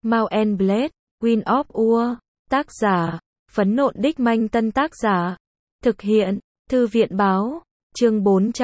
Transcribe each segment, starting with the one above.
Mount and Blade, Wind of War. Tác giả, Phấn Nộn Đích Manh. Tân tác giả, thực hiện, Thư viện Báo. Chương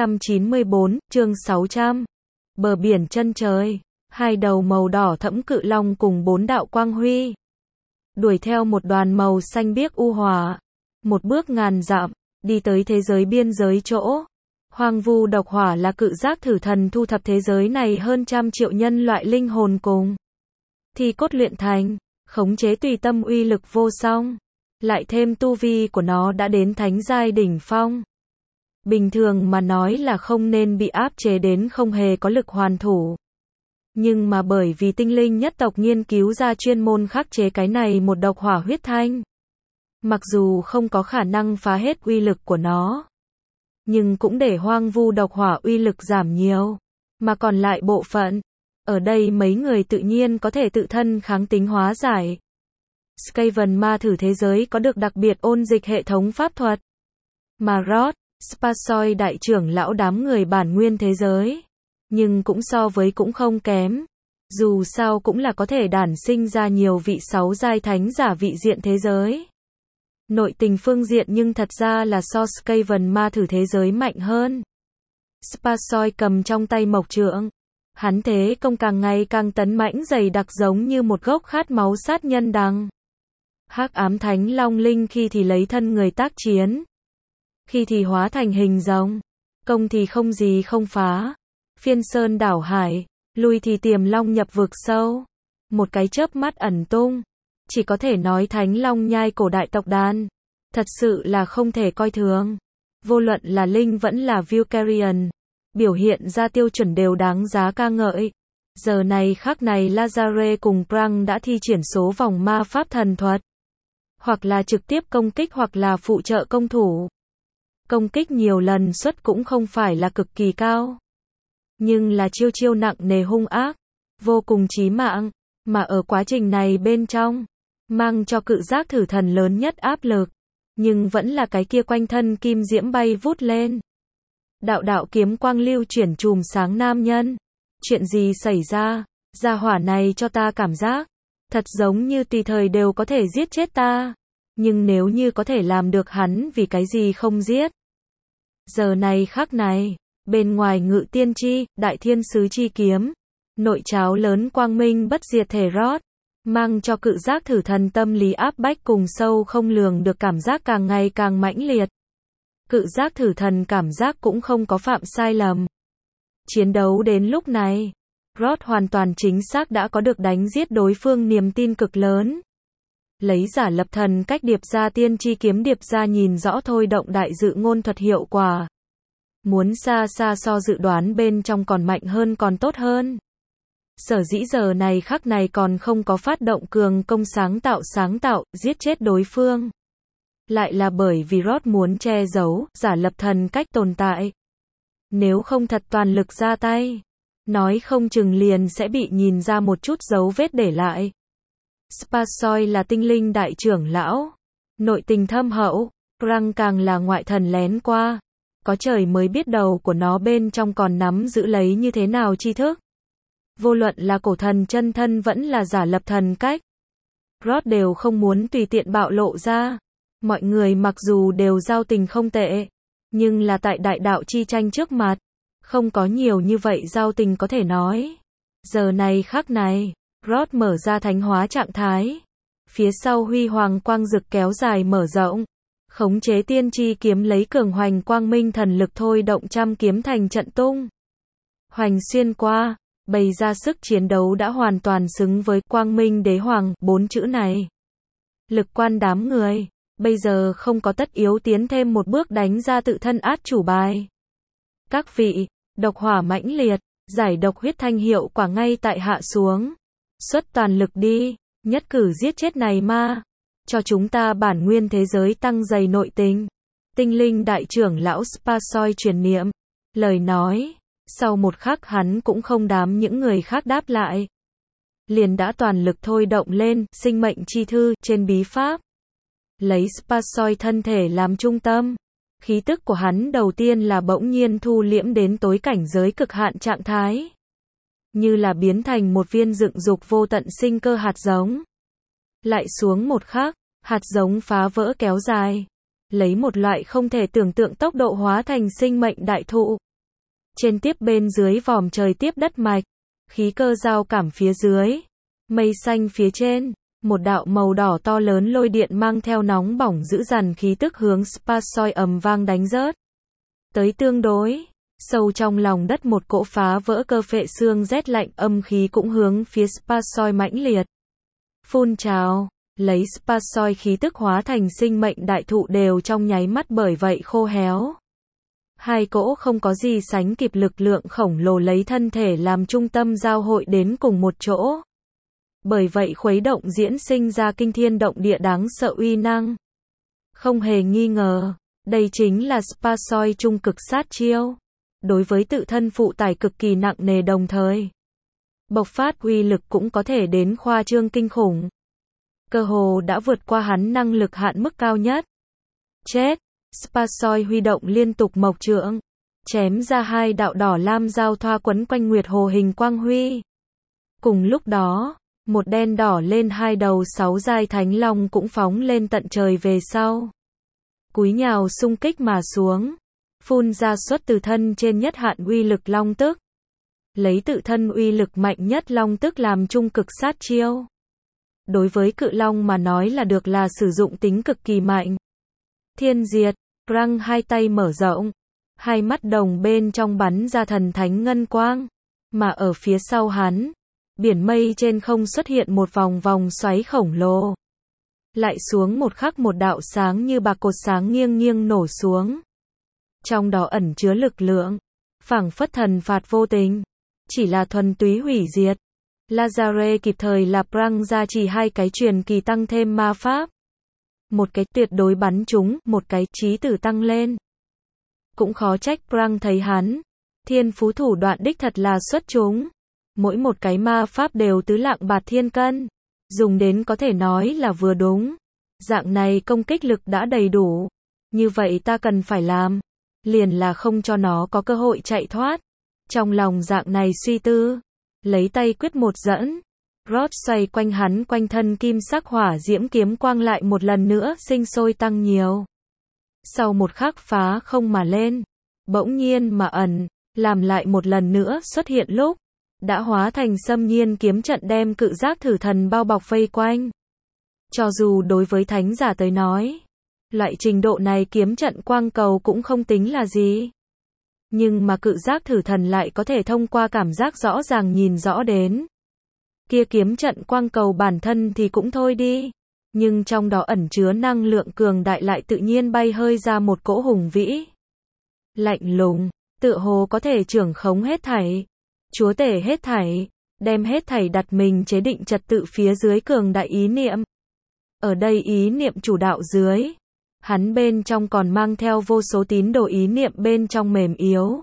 494, chương 600. Bờ biển chân trời, hai đầu màu đỏ thẫm cự long cùng bốn đạo quang huy. Đuổi theo một đoàn màu xanh biếc u hỏa. Một bước ngàn dặm, đi tới thế giới biên giới chỗ. Hoang vu độc hỏa là cự giác thử thần thu thập thế giới này hơn trăm triệu nhân loại linh hồn cùng thi cốt luyện thành, khống chế tùy tâm uy lực vô song. Lại thêm tu vi của nó đã đến thánh giai đỉnh phong. Bình thường mà nói là không nên bị áp chế đến không hề có lực hoàn thủ. Nhưng mà bởi vì tinh linh nhất tộc nghiên cứu ra chuyên môn khắc chế cái này một độc hỏa huyết thanh. Mặc dù không có khả năng phá hết uy lực của nó, nhưng cũng để hoang vu độc hỏa uy lực giảm nhiều. Mà còn lại bộ phận, ở đây mấy người tự nhiên có thể tự thân kháng tính hóa giải. Skaven ma thử thế giới có được đặc biệt ôn dịch hệ thống pháp thuật. Mà Rod, Spasoy đại trưởng lão đám người bản nguyên thế giới. Nhưng cũng so với cũng không kém. Dù sao cũng là có thể đản sinh ra nhiều vị 6 giai thánh giả vị diện thế giới. Nội tình phương diện nhưng thật ra là so Skaven ma thử thế giới mạnh hơn. Spasoy cầm trong tay mộc trượng. Hắn thế công càng ngày càng tấn mãnh dày đặc giống như một gốc khát máu sát nhân đằng. Hắc ám thánh long linh khi thì lấy thân người tác chiến, khi thì hóa thành hình rồng, công thì không gì không phá, phiên sơn đảo hải, lui thì tiềm long nhập vực sâu, một cái chớp mắt ẩn tung. Chỉ có thể nói thánh long nhai cổ đại tộc đàn, thật sự là không thể coi thường. Vô luận là linh vẫn là Vulcarian, biểu hiện ra tiêu chuẩn đều đáng giá ca ngợi. Giờ này khắc này Lazare cùng Prang đã thi triển số vòng ma pháp thần thuật. Hoặc là trực tiếp công kích hoặc là phụ trợ công thủ. Công kích nhiều lần suất cũng không phải là cực kỳ cao. Nhưng là chiêu chiêu nặng nề hung ác, vô cùng chí mạng. Mà ở quá trình này bên trong, mang cho cự giác thử thần lớn nhất áp lực. Nhưng vẫn là cái kia quanh thân kim diễm bay vút lên. Đạo đạo kiếm quang lưu chuyển chùm sáng nam nhân. Chuyện gì xảy ra? Gia hỏa này cho ta cảm giác thật giống như tùy thời đều có thể giết chết ta. Nhưng nếu như có thể làm được hắn vì cái gì không giết? Giờ này khắc này, bên ngoài Ngự Tiên Chi, Đại Thiên Sứ Chi kiếm, nội tráo lớn quang minh bất diệt thể rót, mang cho cự giác thử thần tâm lý áp bách cùng sâu không lường được cảm giác càng ngày càng mãnh liệt. Cự giác thử thần cảm giác cũng không có phạm sai lầm. Chiến đấu đến lúc này, Rod hoàn toàn chính xác đã có được đánh giết đối phương niềm tin cực lớn. Lấy giả lập thần cách điệp ra tiên chi kiếm điệp ra nhìn rõ thôi động đại dự ngôn thuật hiệu quả. Muốn xa xa so dự đoán bên trong còn mạnh hơn còn tốt hơn. Sở dĩ giờ này khắc này còn không có phát động cường công sáng tạo, giết chết đối phương. Lại là bởi vì Rod muốn che giấu giả lập thần cách tồn tại. Nếu không thật toàn lực ra tay, nói không chừng liền sẽ bị nhìn ra một chút dấu vết để lại. Spasoy là tinh linh đại trưởng lão, nội tình thâm hậu, Prang càng là ngoại thần lén qua. Có trời mới biết đầu của nó bên trong còn nắm giữ lấy như thế nào tri thức. Vô luận là cổ thần chân thân vẫn là giả lập thần cách, Rod đều không muốn tùy tiện bạo lộ ra. Mọi người mặc dù đều giao tình không tệ, nhưng là tại đại đạo chi tranh trước mặt, không có nhiều như vậy giao tình có thể nói. Giờ này khắc này, Rod mở ra thánh hóa trạng thái. Phía sau huy hoàng quang rực kéo dài mở rộng. Khống chế tiên chi kiếm lấy cường hoành quang minh thần lực thôi động trăm kiếm thành trận tung. Hoành xuyên qua, bày ra sức chiến đấu đã hoàn toàn xứng với quang minh đế hoàng, 4 chữ này. Lực quan đám người, bây giờ không có tất yếu tiến thêm một bước đánh ra tự thân át chủ bài. Các vị, độc hỏa mãnh liệt, giải độc huyết thanh hiệu quả ngay tại hạ xuống. Xuất toàn lực đi, nhất cử giết chết này ma. Cho chúng ta bản nguyên thế giới tăng dày nội tình. Tinh linh đại trưởng lão Spasoy truyền niệm. Lời nói, sau một khắc hắn cũng không đám những người khác đáp lại. Liền đã toàn lực thôi động lên, sinh mệnh chi thư, trên bí pháp. Lấy Spasoy thân thể làm trung tâm. Khí tức của hắn đầu tiên là bỗng nhiên thu liễm đến tối cảnh giới cực hạn trạng thái. như là biến thành một viên dựng dục vô tận sinh cơ hạt giống. Lại xuống một khắc, hạt giống phá vỡ kéo dài, lấy một loại không thể tưởng tượng tốc độ hóa thành sinh mệnh đại thụ. Trên tiếp bên dưới vòm trời tiếp đất mạch, khí cơ giao cảm phía dưới, mây xanh phía trên, một đạo màu đỏ to lớn lôi điện mang theo nóng bỏng dữ dằn khí tức hướng Spatsoy ầm vang đánh rớt. Tới tương đối, sâu trong lòng đất một cỗ phá vỡ cơ phệ xương rét lạnh âm khí cũng hướng phía Spatsoy mãnh liệt. Phun trào, lấy Spatsoy khí tức hóa thành sinh mệnh đại thụ đều trong nháy mắt bởi vậy khô héo. Hai cỗ không có gì sánh kịp lực lượng khổng lồ lấy thân thể làm trung tâm giao hội đến cùng một chỗ. Bởi vậy khuấy động diễn sinh ra kinh thiên động địa đáng sợ uy năng. Không hề nghi ngờ, đây chính là Spatsoy trung cực sát chiêu. Đối với tự thân phụ tải cực kỳ nặng nề đồng thời. Bộc phát uy lực cũng có thể đến khoa trương kinh khủng. Cơ hồ đã vượt qua hắn năng lực hạn mức cao nhất. Chết! Spatsoy huy động liên tục mộc trượng, chém ra hai đạo đỏ lam giao thoa quấn quanh nguyệt hồ hình quang huy. Cùng lúc đó, một đen đỏ lên hai đầu sáu giai thánh long cũng phóng lên tận trời về sau. Cúi nhào xung kích mà xuống, phun ra xuất từ thân trên nhất hạn uy lực long tức. Lấy tự thân uy lực mạnh nhất long tức làm trung cực sát chiêu. Đối với cự long mà nói là được là sử dụng tính cực kỳ mạnh. Thiên diệt, Prang hai tay mở rộng, hai mắt đồng bên trong bắn ra thần thánh ngân quang, mà ở phía sau hắn, biển mây trên không xuất hiện một vòng vòng xoáy khổng lồ. Lại xuống một khắc một đạo sáng như bạc cột sáng nghiêng nghiêng nổ xuống. Trong đó ẩn chứa lực lượng, phảng phất thần phạt vô tình, chỉ là thuần túy hủy diệt. Lazare kịp thời là Prang ra chỉ hai cái truyền kỳ tăng thêm ma pháp. Một cái tuyệt đối bắn trúng, một cái trí tử tăng lên. Cũng khó trách Prang thấy hắn, thiên phú thủ đoạn đích thật là xuất chúng. Mỗi một cái ma pháp đều tứ lạng bạt thiên cân, dùng đến có thể nói là vừa đúng. Dạng này công kích lực đã đầy đủ, như vậy ta cần phải làm, liền là không cho nó có cơ hội chạy thoát. Trong lòng dạng này suy tư, lấy tay quyết một dẫn, Rod xoay quanh hắn quanh thân kim sắc hỏa diễm kiếm quang lại một lần nữa sinh sôi tăng nhiều. Sau một khắc phá không mà lên, bỗng nhiên mà ẩn, làm lại một lần nữa xuất hiện lúc, đã hóa thành xâm nhiên kiếm trận đem cự giác thử thần bao bọc vây quanh. Cho dù đối với thánh giả tới nói, loại trình độ này kiếm trận quang cầu cũng không tính là gì. Nhưng mà cự giác thử thần lại có thể thông qua cảm giác rõ ràng nhìn rõ đến. Kia kiếm trận quang cầu bản thân thì cũng thôi đi, nhưng trong đó ẩn chứa năng lượng cường đại lại tự nhiên bay hơi ra một cỗ hùng vĩ. Lạnh lùng, tựa hồ có thể trưởng khống hết thảy, chúa tể hết thảy, đem hết thảy đặt mình chế định trật tự phía dưới cường đại ý niệm. Ở đây ý niệm chủ đạo dưới, hắn bên trong còn mang theo vô số tín đồ ý niệm bên trong mềm yếu.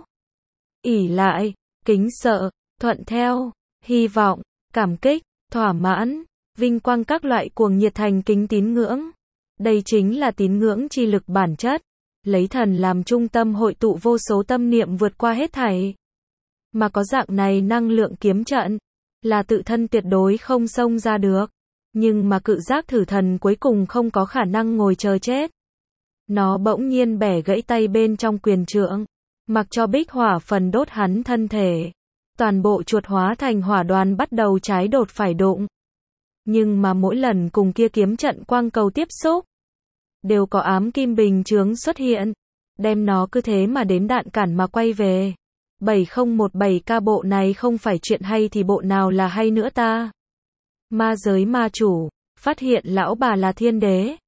Ỷ lại, kính sợ, thuận theo, hy vọng, cảm kích, thỏa mãn, vinh quang các loại cuồng nhiệt thành kính tín ngưỡng. Đây chính là tín ngưỡng chi lực bản chất, lấy thần làm trung tâm hội tụ vô số tâm niệm vượt qua hết thảy. Mà có dạng này năng lượng kiếm trận, là tự thân tuyệt đối không xông ra được. Nhưng mà cự giác thử thần cuối cùng không có khả năng ngồi chờ chết. Nó bỗng nhiên bẻ gãy tay bên trong quyền trượng, mặc cho bích hỏa phần đốt hắn thân thể. Toàn bộ chuột hóa thành hỏa đoàn bắt đầu trái đột phải đụng. Nhưng mà mỗi lần cùng kia kiếm trận quang cầu tiếp xúc, đều có ám kim bình chướng xuất hiện, đem nó cứ thế mà đến đạn cản mà quay về. 7017K bộ này không phải chuyện hay thì bộ nào là hay nữa ta. Ma giới ma chủ, phát hiện lão bà là thiên đế.